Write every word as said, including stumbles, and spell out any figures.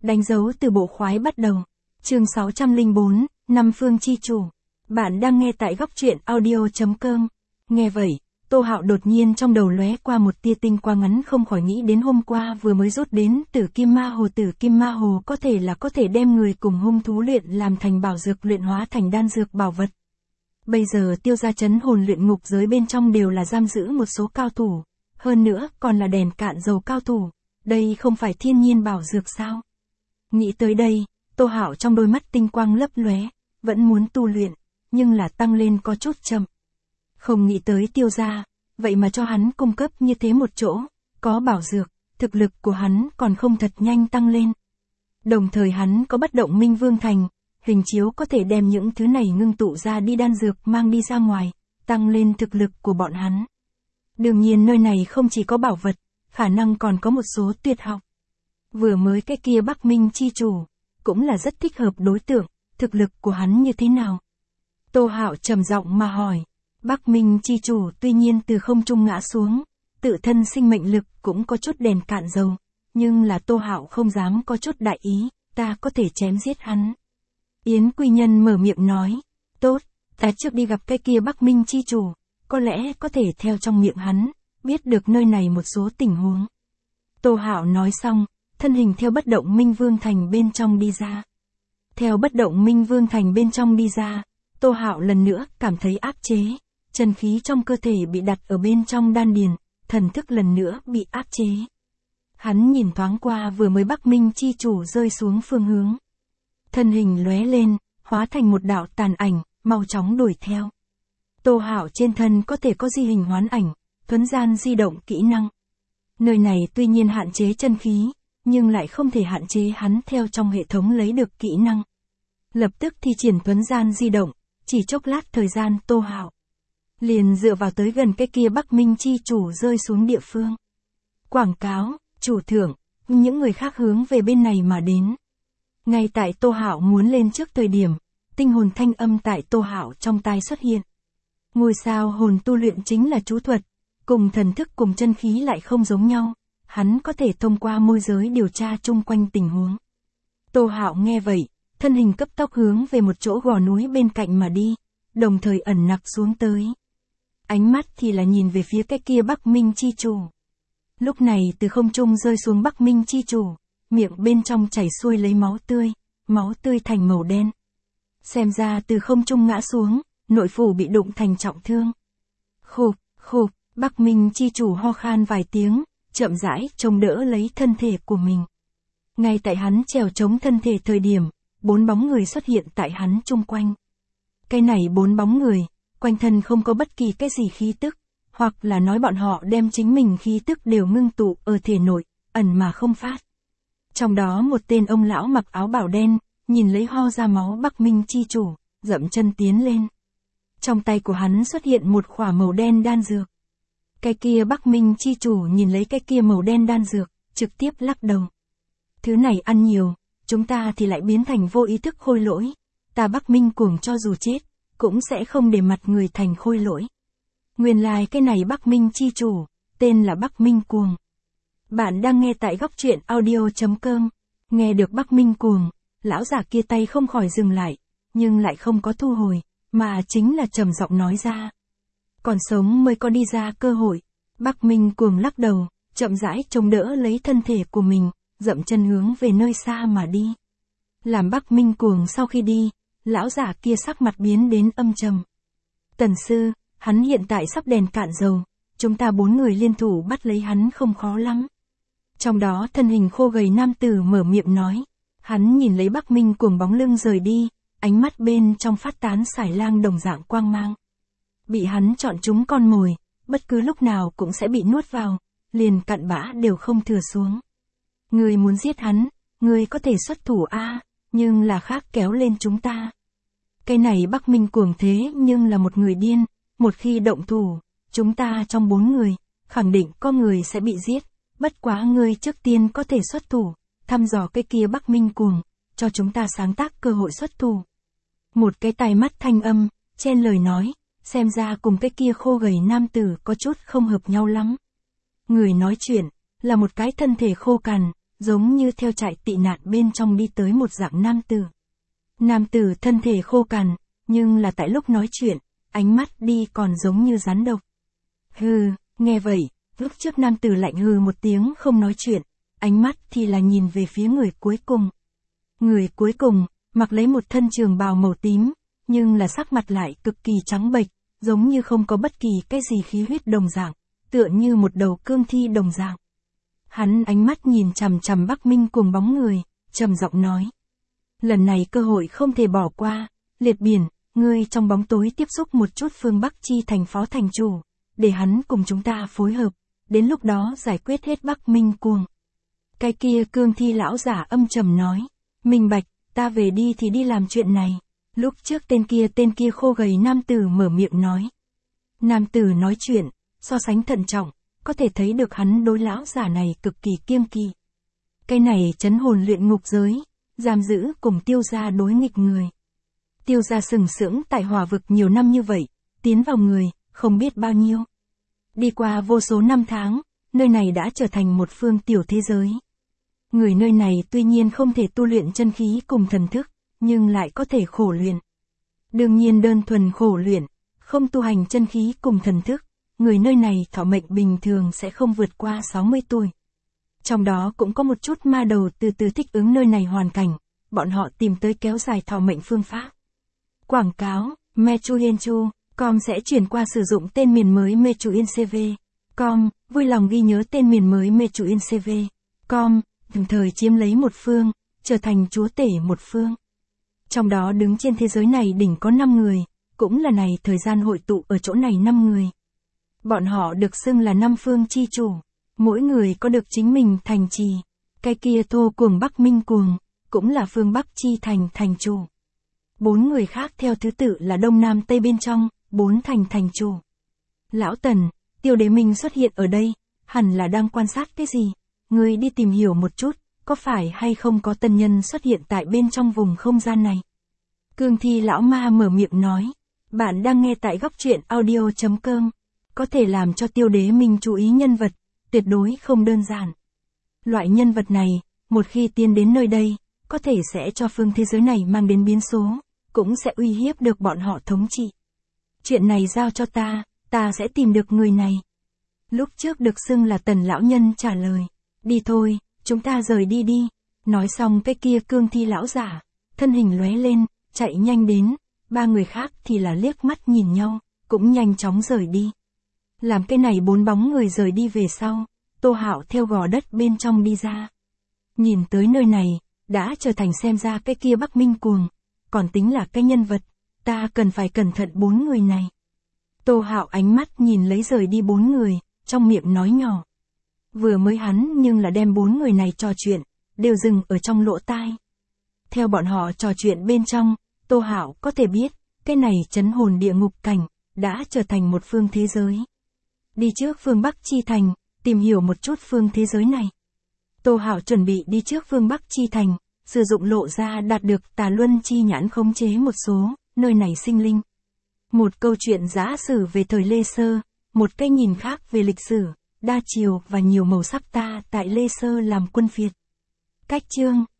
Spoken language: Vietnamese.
Đánh dấu từ bộ khoái bắt đầu. Chương sáu trăm lẻ bốn, Năm Phương Chi Chủ. Bạn đang nghe tại góc truyện audio chấm com. Nghe vậy, Tô Hạo đột nhiên trong đầu lóe qua một tia tinh quang ngắn, không khỏi nghĩ đến hôm qua vừa mới rút đến Tử Kim Ma Hồ. Tử Kim Ma Hồ có thể là có thể đem người cùng hung thú luyện làm thành bảo dược, luyện hóa thành đan dược bảo vật. Bây giờ Tiêu gia trấn hồn luyện ngục giới bên trong đều là giam giữ một số cao thủ, hơn nữa còn là đèn cạn dầu cao thủ, đây không phải thiên nhiên bảo dược sao? Nghĩ tới đây, Tô Hạo trong đôi mắt tinh quang lấp lóe, vẫn muốn tu luyện, nhưng là tăng lên có chút chậm. Không nghĩ tới Tiêu gia, vậy mà cho hắn cung cấp như thế một chỗ, có bảo dược, thực lực của hắn còn không thật nhanh tăng lên. Đồng thời hắn có bất động minh vương thành, hình chiếu có thể đem những thứ này ngưng tụ ra đi đan dược mang đi ra ngoài, tăng lên thực lực của bọn hắn. Đương nhiên nơi này không chỉ có bảo vật, khả năng còn có một số tuyệt học. Vừa mới cái kia Bắc Minh chi chủ, cũng là rất thích hợp đối tượng, thực lực của hắn như thế nào? Tô Hạo trầm giọng mà hỏi. Bắc Minh chi chủ tuy nhiên từ không trung ngã xuống, tự thân sinh mệnh lực cũng có chút đèn cạn dầu, nhưng là Tô Hạo không dám có chút đại ý, ta có thể chém giết hắn. Yến Quy Nhân mở miệng nói, tốt, ta trước đi gặp cái kia Bắc Minh chi chủ, có lẽ có thể theo trong miệng hắn, biết được nơi này một số tình huống. Tô Hạo nói xong, thân hình theo bất động minh vương thành bên trong đi ra. Theo bất động minh vương thành bên trong đi ra, Tô Hạo lần nữa cảm thấy áp chế, chân khí trong cơ thể bị đặt ở bên trong đan điền, thần thức lần nữa bị áp chế. Hắn nhìn thoáng qua vừa mới Bắc Minh chi chủ rơi xuống phương hướng. Thân hình lóe lên, hóa thành một đạo tàn ảnh, mau chóng đuổi theo. Tô Hạo trên thân có thể có di hình hoán ảnh, thuấn gian di động kỹ năng. Nơi này tuy nhiên hạn chế chân khí, nhưng lại không thể hạn chế hắn theo trong hệ thống lấy được kỹ năng. Lập tức thi triển thuấn gian di động, chỉ chốc lát thời gian Tô Hạo liền dựa vào tới gần cái kia Bắc Minh chi chủ rơi xuống địa phương. Quảng cáo, chủ thưởng, những người khác hướng về bên này mà đến. Ngay tại Tô Hạo muốn lên trước thời điểm, tinh hồn thanh âm tại Tô Hạo trong tai xuất hiện. Ngôi sao hồn tu luyện chính là chú thuật, cùng thần thức cùng chân khí lại không giống nhau, hắn có thể thông qua môi giới điều tra chung quanh tình huống. Tô Hạo nghe vậy, thân hình cấp tốc hướng về một chỗ gò núi bên cạnh mà đi, đồng thời ẩn nặc xuống tới. Ánh mắt thì là nhìn về phía cái kia Bắc Minh chi chủ. Lúc này từ không trung rơi xuống Bắc Minh chi chủ, miệng bên trong chảy xuôi lấy máu tươi, máu tươi thành màu đen. Xem ra từ không trung ngã xuống, nội phủ bị đụng thành trọng thương. Khục, khục, Bắc Minh chi chủ ho khan vài tiếng, chậm rãi chống đỡ lấy thân thể của mình. Ngay tại hắn trèo chống thân thể thời điểm, bốn bóng người xuất hiện tại hắn chung quanh. Cái này bốn bóng người, quanh thân không có bất kỳ cái gì khí tức, hoặc là nói bọn họ đem chính mình khí tức đều ngưng tụ ở thể nội, ẩn mà không phát. Trong đó một tên ông lão mặc áo bào đen, nhìn lấy ho ra máu Bắc Minh chi chủ, dậm chân tiến lên. Trong tay của hắn xuất hiện một khỏa màu đen đan dược. Cái kia Bắc Minh chi chủ nhìn lấy cái kia màu đen đan dược, trực tiếp lắc đầu. Thứ này ăn nhiều, chúng ta thì lại biến thành vô ý thức khôi lỗi. Ta Bắc Minh cuồng cho dù chết, cũng sẽ không để mặt người thành khôi lỗi. Nguyên lai like cái này Bắc Minh chi chủ, tên là Bắc Minh cuồng. Bạn đang nghe tại góc truyện audio chấm com. Nghe được Bắc Minh cuồng, lão giả kia tay không khỏi dừng lại, nhưng lại không có thu hồi, mà chính là trầm giọng nói ra. Còn sống mới có đi ra cơ hội. Bắc Minh cuồng lắc đầu, chậm rãi chống đỡ lấy thân thể của mình, dậm chân hướng về nơi xa mà đi. Làm Bắc Minh cuồng sau khi đi, lão giả kia sắc mặt biến đến âm trầm. Tần sư, hắn hiện tại sắp đèn cạn dầu, chúng ta bốn người liên thủ bắt lấy hắn không khó lắm. Trong đó thân hình khô gầy nam tử mở miệng nói, hắn nhìn lấy Bắc Minh cuồng bóng lưng rời đi, ánh mắt bên trong phát tán xài lang đồng dạng quang mang. Bị hắn chọn chúng con mồi, bất cứ lúc nào cũng sẽ bị nuốt vào, liền cặn bã đều không thừa xuống. Người muốn giết hắn, người có thể xuất thủ a, nhưng là khác kéo lên chúng ta. Cái này Bắc Minh cuồng thế nhưng là một người điên, một khi động thủ, chúng ta trong bốn người, khẳng định có người sẽ bị giết, bất quá ngươi trước tiên có thể xuất thủ, thăm dò cái kia Bắc Minh cuồng, cho chúng ta sáng tác cơ hội xuất thủ. Một cái tai mắt thanh âm, chen lời nói, xem ra cùng cái kia khô gầy nam tử có chút không hợp nhau lắm. Người nói chuyện, là một cái thân thể khô cằn, giống như theo trại tị nạn bên trong đi tới một dạng nam tử. Nam tử thân thể khô cằn, nhưng là tại lúc nói chuyện, ánh mắt đi còn giống như rắn độc. Hừ, nghe vậy, lúc trước nam tử lạnh hừ một tiếng không nói chuyện, ánh mắt thì là nhìn về phía người cuối cùng. Người cuối cùng, mặc lấy một thân trường bào màu tím, nhưng là sắc mặt lại cực kỳ trắng bệch, giống như không có bất kỳ cái gì khí huyết đồng dạng, tựa như một đầu cương thi đồng dạng. Hắn ánh mắt nhìn chằm chằm Bắc Minh Cuồng bóng người, trầm giọng nói. Lần này cơ hội không thể bỏ qua, Liệt Biển, ngươi trong bóng tối tiếp xúc một chút phương Bắc Chi thành phó thành chủ, để hắn cùng chúng ta phối hợp, đến lúc đó giải quyết hết Bắc Minh Cuồng. Cái kia cương thi lão giả âm trầm nói, minh bạch, ta về đi thì đi làm chuyện này. Lúc trước tên kia tên kia khô gầy nam tử mở miệng nói. Nam tử nói chuyện, so sánh thận trọng, có thể thấy được hắn đối lão giả này cực kỳ kiêng kỵ. Cái này trấn hồn luyện ngục giới, giam giữ cùng Tiêu gia đối nghịch người. Tiêu gia sừng sững tại hỏa vực nhiều năm như vậy, tiến vào người, không biết bao nhiêu. Đi qua vô số năm tháng, nơi này đã trở thành một phương tiểu thế giới. Người nơi này tuy nhiên không thể tu luyện chân khí cùng thần thức, nhưng lại có thể khổ luyện. Đương nhiên đơn thuần khổ luyện, không tu hành chân khí cùng thần thức, người nơi này thọ mệnh bình thường sẽ không vượt qua sáu mươi tuổi. Trong đó cũng có một chút ma đầu từ từ thích ứng nơi này hoàn cảnh, bọn họ tìm tới kéo dài thọ mệnh phương pháp. Quảng cáo, Mechuyenchu, com sẽ chuyển qua sử dụng tên miền mới Mechuincv. Com, vui lòng ghi nhớ tên miền mới Mechuincv. Com, đồng thời chiếm lấy một phương, trở thành chúa tể một phương. Trong đó đứng trên thế giới này đỉnh có năm người, cũng là này thời gian hội tụ ở chỗ này năm người. Bọn họ được xưng là năm phương chi chủ, mỗi người có được chính mình thành trì. Cái kia Thô Cuồng Bắc Minh Cuồng, cũng là phương Bắc chi thành thành chủ. Bốn người khác theo thứ tự là Đông Nam Tây bên trong, bốn thành thành chủ. Lão Tần, Tiêu Đế Minh xuất hiện ở đây, hẳn là đang quan sát cái gì? Ngươi đi tìm hiểu một chút, có phải hay không có tân nhân xuất hiện tại bên trong vùng không gian này? Cương thi lão ma mở miệng nói. Bạn đang nghe tại góc truyện audio chấm com. Có thể làm cho Tiêu Đế Minh chú ý nhân vật, tuyệt đối không đơn giản. Loại nhân vật này, một khi tiến đến nơi đây, có thể sẽ cho phương thế giới này mang đến biến số, cũng sẽ uy hiếp được bọn họ thống trị. Chuyện này giao cho ta, ta sẽ tìm được người này. Lúc trước được xưng là Tần lão nhân trả lời. Đi thôi, chúng ta rời đi đi. Nói xong cái kia cương thi lão giả, thân hình lóe lên, chạy nhanh đến, ba người khác thì là liếc mắt nhìn nhau, cũng nhanh chóng rời đi. Làm cái này bốn bóng người rời đi về sau, Tô Hạo theo gò đất bên trong đi ra. Nhìn tới nơi này, đã trở thành xem ra cái kia Bắc Minh Cuồng, còn tính là cái nhân vật, ta cần phải cẩn thận bốn người này. Tô Hạo ánh mắt nhìn lấy rời đi bốn người, trong miệng nói nhỏ. Vừa mới hắn nhưng là đem bốn người này trò chuyện, đều dừng ở trong lỗ tai. Theo bọn họ trò chuyện bên trong, Tô Hạo có thể biết, cái này trấn hồn địa ngục cảnh, đã trở thành một phương thế giới. Đi trước phương Bắc Chi Thành, tìm hiểu một chút phương thế giới này. Tô Hạo chuẩn bị đi trước phương Bắc Chi Thành, sử dụng lộ ra đạt được Tà Luân Chi nhãn khống chế một số, nơi này sinh linh. Một câu chuyện giả sử về thời Lê Sơ, một cái nhìn khác về lịch sử, đa chiều và nhiều màu sắc ta tại Lê Sơ làm quân phiệt. Cách chương